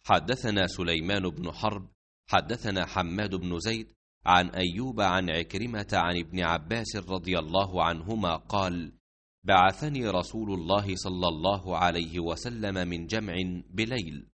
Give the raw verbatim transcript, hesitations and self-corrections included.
حدثنا سليمان بن حرب حدثنا حماد بن زيد عن أيوب عن عكرمة عن ابن عباس رضي الله عنهما قال: بعثني رسول الله صلى الله عليه وسلم من جمع بليل،